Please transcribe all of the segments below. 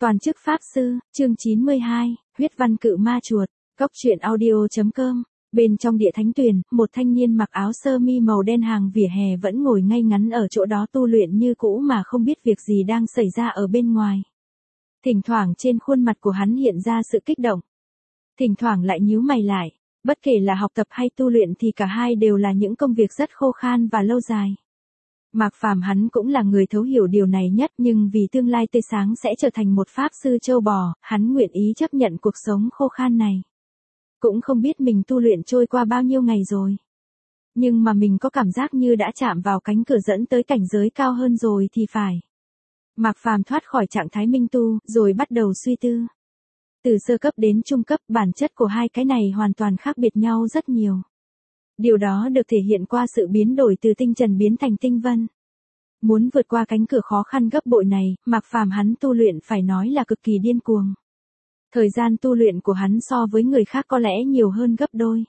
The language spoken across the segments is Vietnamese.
Toàn chức Pháp Sư, chương 92, huyết văn cự ma chuột, Cốc truyện audio.com. Bên trong địa thánh tuyền, một thanh niên mặc áo sơ mi màu đen hàng vỉa hè vẫn ngồi ngay ngắn ở chỗ đó tu luyện như cũ mà không biết việc gì đang xảy ra ở bên ngoài. Thỉnh thoảng trên khuôn mặt của hắn hiện ra sự kích động. Thỉnh thoảng lại nhíu mày lại, bất kể là học tập hay tu luyện thì cả hai đều là những công việc rất khô khan và lâu dài. Mạc Phàm hắn cũng là người thấu hiểu điều này nhất, nhưng vì tương lai tươi sáng sẽ trở thành một pháp sư châu bò, hắn nguyện ý chấp nhận cuộc sống khô khan này. Cũng không biết mình tu luyện trôi qua bao nhiêu ngày rồi. Nhưng mà mình có cảm giác như đã chạm vào cánh cửa dẫn tới cảnh giới cao hơn rồi thì phải. Mạc Phàm thoát khỏi trạng thái minh tu, rồi bắt đầu suy tư. Từ sơ cấp đến trung cấp, bản chất của hai cái này hoàn toàn khác biệt nhau rất nhiều. Điều đó được thể hiện qua sự biến đổi từ tinh trần biến thành tinh vân. Muốn vượt qua cánh cửa khó khăn gấp bội này, Mạc Phàm hắn tu luyện phải nói là cực kỳ điên cuồng. Thời gian tu luyện của hắn so với người khác có lẽ nhiều hơn gấp đôi.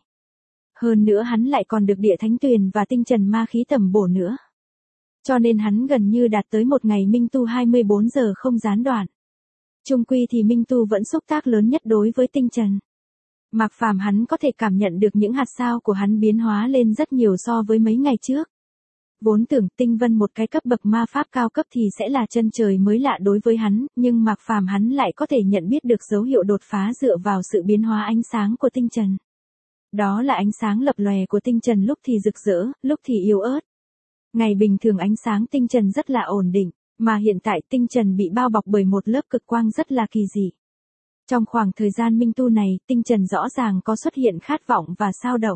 Hơn nữa hắn lại còn được địa thánh tuyền và tinh trần ma khí tầm bổ nữa. Cho nên hắn gần như đạt tới một ngày minh tu 24 giờ không gián đoạn. Chung quy thì minh tu vẫn xúc tác lớn nhất đối với tinh trần. Mạc Phàm hắn có thể cảm nhận được những hạt sao của hắn biến hóa lên rất nhiều so với mấy ngày trước. Vốn tưởng tinh vân một cái cấp bậc ma pháp cao cấp thì sẽ là chân trời mới lạ đối với hắn, nhưng Mạc Phàm hắn lại có thể nhận biết được dấu hiệu đột phá dựa vào sự biến hóa ánh sáng của tinh trần. Đó là ánh sáng lập lòe của tinh trần lúc thì rực rỡ, lúc thì yếu ớt. Ngày bình thường ánh sáng tinh trần rất là ổn định, mà hiện tại tinh trần bị bao bọc bởi một lớp cực quang rất là kỳ dị. Trong khoảng thời gian minh tu này, tinh trần rõ ràng có xuất hiện khát vọng và sao động.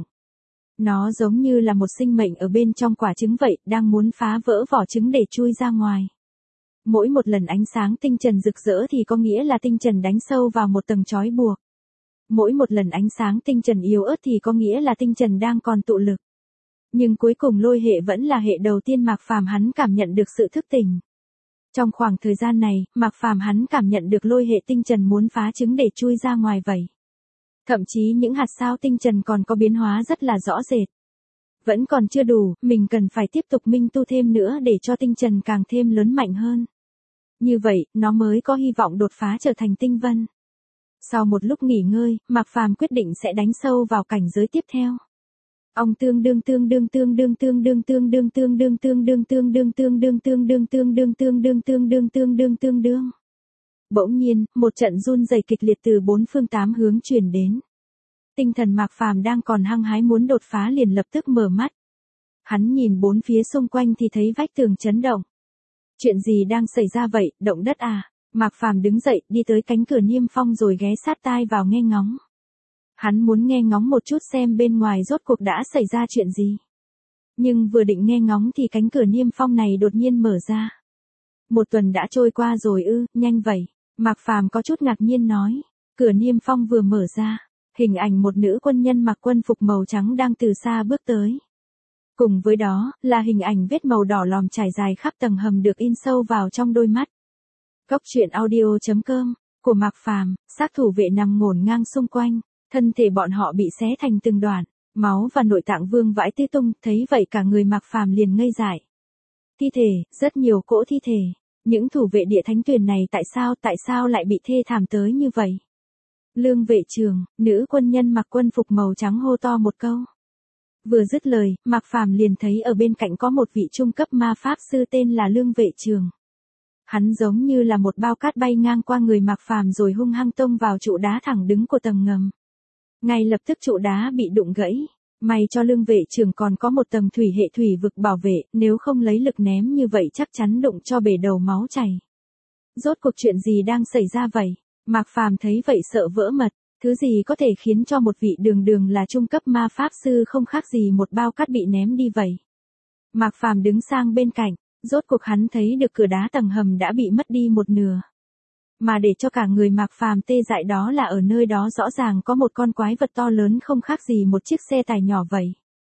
Nó giống như là một sinh mệnh ở bên trong quả trứng vậy, đang muốn phá vỡ vỏ trứng để chui ra ngoài. Mỗi một lần ánh sáng tinh trần rực rỡ thì có nghĩa là tinh trần đánh sâu vào một tầng trói buộc. Mỗi một lần ánh sáng tinh trần yếu ớt thì có nghĩa là tinh trần đang còn tụ lực. Nhưng cuối cùng lôi hệ vẫn là hệ đầu tiên Mạc Phàm hắn cảm nhận được sự thức tỉnh. Trong khoảng thời gian này, Mạc Phàm hắn cảm nhận được lôi hệ tinh trần muốn phá trứng để chui ra ngoài vậy. Thậm chí những hạt sao tinh trần còn có biến hóa rất là rõ rệt. Vẫn còn chưa đủ, mình cần phải tiếp tục minh tu thêm nữa để cho tinh trần càng thêm lớn mạnh hơn. Như vậy, nó mới có hy vọng đột phá trở thành tinh vân. Sau một lúc nghỉ ngơi, Mạc Phàm quyết định sẽ đánh sâu vào cảnh giới tiếp theo. Ông tương đương tương đương tương đương tương đương tương đương tương đương tương đương tương đương tương đương tương đương tương đương tương đương tương đương tương đương tương đương. Bỗng nhiên, một trận run rẩy kịch liệt từ bốn phương tám hướng truyền đến. Tinh thần Mạc Phàm đang còn hăng hái muốn đột phá liền lập tức mở mắt. Hắn nhìn bốn phía xung quanh thì thấy vách tường chấn động. Chuyện gì đang xảy ra vậy, động đất à? Mạc Phàm đứng dậy, đi tới cánh cửa niêm phong rồi ghé sát tai vào nghe ngóng. Hắn muốn nghe ngóng một chút xem bên ngoài rốt cuộc đã xảy ra chuyện gì. Nhưng vừa định nghe ngóng thì cánh cửa niêm phong này đột nhiên mở ra. Một tuần đã trôi qua rồi ư, nhanh vậy. Mạc Phàm có chút ngạc nhiên nói. Cửa niêm phong vừa mở ra, hình ảnh một nữ quân nhân mặc quân phục màu trắng đang từ xa bước tới. Cùng với đó, là hình ảnh vết màu đỏ lòm trải dài khắp tầng hầm được in sâu vào trong đôi mắt. Cốc truyện audio.com, của Mạc Phàm, xác thủ vệ nằm ngổn ngang xung quanh, thân thể bọn họ bị xé thành từng đoạn, máu và nội tạng vương vãi tứ tung, thấy vậy cả người Mạc Phàm liền ngây dại. Thi thể, rất nhiều cỗ thi thể. Những thủ vệ địa thánh tuyền này tại sao lại bị thê thảm tới như vậy? Lương vệ trường, nữ quân nhân mặc quân phục màu trắng hô to một câu. Vừa dứt lời, Mạc Phàm liền thấy ở bên cạnh có một vị trung cấp ma pháp sư tên là Lương vệ trường. Hắn giống như là một bao cát bay ngang qua người Mạc Phàm rồi hung hăng tông vào trụ đá thẳng đứng của tầng ngầm. Ngay lập tức trụ đá bị đụng gãy. May cho Lương vệ trường còn có một tầng thủy hệ thủy vực bảo vệ, nếu không lấy lực ném như vậy chắc chắn đụng cho bể đầu máu chảy. Rốt cuộc chuyện gì đang xảy ra vậy? Mạc Phàm thấy vậy sợ vỡ mật, thứ gì có thể khiến cho một vị đường đường là trung cấp ma pháp sư không khác gì một bao cát bị ném đi vậy? Mạc Phàm đứng sang bên cạnh, rốt cuộc hắn thấy được cửa đá tầng hầm đã bị mất đi một nửa. Mà để cho cả người Mạc Phàm tê dại đó là ở nơi đó rõ ràng có một con quái vật to lớn không khác gì một chiếc xe tải nhỏ vậy.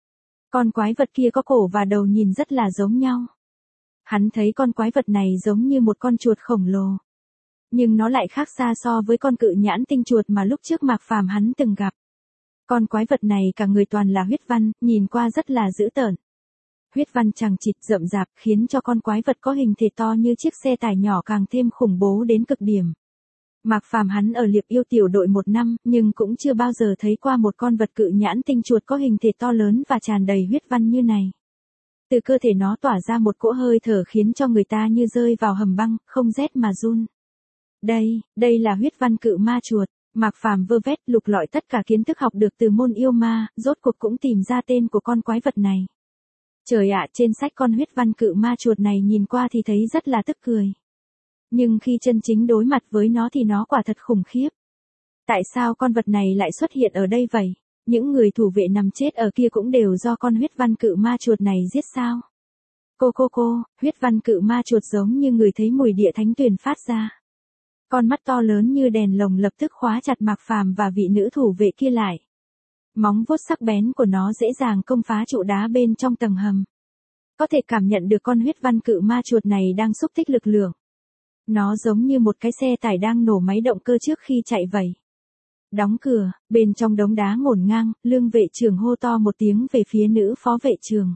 Con quái vật kia có cổ và đầu nhìn rất là giống nhau. Hắn thấy con quái vật này giống như một con chuột khổng lồ. Nhưng nó lại khác xa so với con cự nhãn tinh chuột mà lúc trước Mạc Phàm hắn từng gặp. Con quái vật này cả người toàn là huyết văn, nhìn qua rất là dữ tợn. Huyết văn chằng chịt rậm rạp khiến cho con quái vật có hình thể to như chiếc xe tải nhỏ càng thêm khủng bố đến cực điểm. Mạc Phàm hắn ở Liệp Yêu tiểu đội 1 năm, nhưng cũng chưa bao giờ thấy qua một con vật cự nhãn tinh chuột có hình thể to lớn và tràn đầy huyết văn như này. Từ cơ thể nó tỏa ra một cỗ hơi thở khiến cho người ta như rơi vào hầm băng, không rét mà run. Đây là huyết văn cự ma chuột. Mạc Phàm vơ vét lục lọi tất cả kiến thức học được từ môn yêu ma, rốt cuộc cũng tìm ra tên của con quái vật này. Trời ạ, trên sách con huyết văn cự ma chuột này nhìn qua thì thấy rất là tức cười. Nhưng khi chân chính đối mặt với nó thì nó quả thật khủng khiếp. Tại sao con vật này lại xuất hiện ở đây vậy? Những người thủ vệ nằm chết ở kia cũng đều do con huyết văn cự ma chuột này giết sao? Cô, huyết văn cự ma chuột giống như người thấy mùi địa thánh tuyền phát ra. Con mắt to lớn như đèn lồng lập tức khóa chặt Mạc Phàm và vị nữ thủ vệ kia lại. Móng vuốt sắc bén của nó dễ dàng công phá trụ đá bên trong tầng hầm. Có thể cảm nhận được con huyết văn cự ma chuột này đang xúc tích lực lượng. Nó giống như một cái xe tải đang nổ máy động cơ trước khi chạy vậy. Đóng cửa, bên trong đống đá ngổn ngang, lương vệ trưởng hô to một tiếng về phía nữ phó vệ trưởng.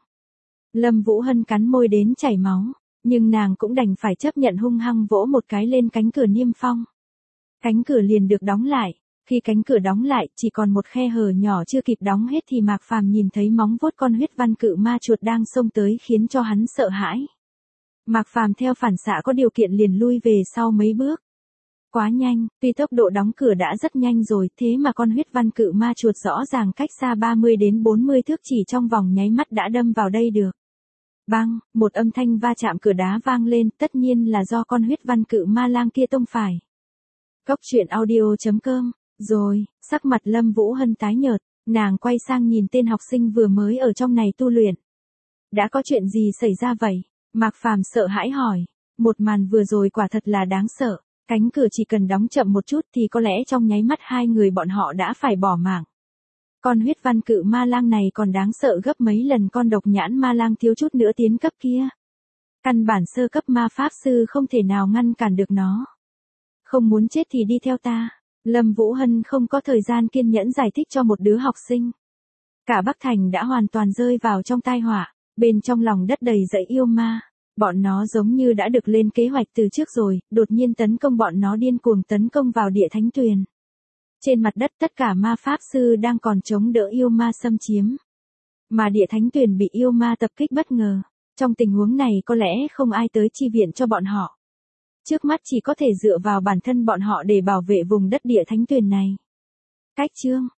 Lâm Vũ Hân cắn môi đến chảy máu, nhưng nàng cũng đành phải chấp nhận hung hăng vỗ một cái lên cánh cửa niêm phong. Cánh cửa liền được đóng lại, khi cánh cửa đóng lại chỉ còn một khe hở nhỏ chưa kịp đóng hết thì Mạc Phàm nhìn thấy móng vuốt con huyết văn cự ma chuột đang xông tới khiến cho hắn sợ hãi. Mạc Phàm theo phản xạ có điều kiện liền lui về sau mấy bước. Quá nhanh, tuy tốc độ đóng cửa đã rất nhanh rồi, thế mà con huyết văn cự ma chuột rõ ràng cách xa 30 đến 40 thước chỉ trong vòng nháy mắt đã đâm vào đây được. Bang, một âm thanh va chạm cửa đá vang lên, tất nhiên là do con huyết văn cự ma lang kia tông phải. Cốc truyện audio.com, rồi, sắc mặt Lâm Vũ Hân tái nhợt, nàng quay sang nhìn tên học sinh vừa mới ở trong này tu luyện. Đã có chuyện gì xảy ra vậy? Mạc Phàm sợ hãi hỏi, một màn vừa rồi quả thật là đáng sợ, cánh cửa chỉ cần đóng chậm một chút thì có lẽ trong nháy mắt hai người bọn họ đã phải bỏ mạng. Con huyết văn cự ma lang này còn đáng sợ gấp mấy lần con độc nhãn ma lang thiếu chút nữa tiến cấp kia. Căn bản sơ cấp ma pháp sư không thể nào ngăn cản được nó. Không muốn chết thì đi theo ta. Lâm Vũ Hân không có thời gian kiên nhẫn giải thích cho một đứa học sinh. Cả Bắc Thành đã hoàn toàn rơi vào trong tai họa, bên trong lòng đất đầy dẫy yêu ma. Bọn nó giống như đã được lên kế hoạch từ trước rồi, đột nhiên tấn công bọn nó điên cuồng tấn công vào địa thánh tuyền. Trên mặt đất tất cả ma pháp sư đang còn chống đỡ yêu ma xâm chiếm. Mà địa thánh tuyền bị yêu ma tập kích bất ngờ. Trong tình huống này có lẽ không ai tới chi viện cho bọn họ. Trước mắt chỉ có thể dựa vào bản thân bọn họ để bảo vệ vùng đất địa thánh tuyền này. Cách chương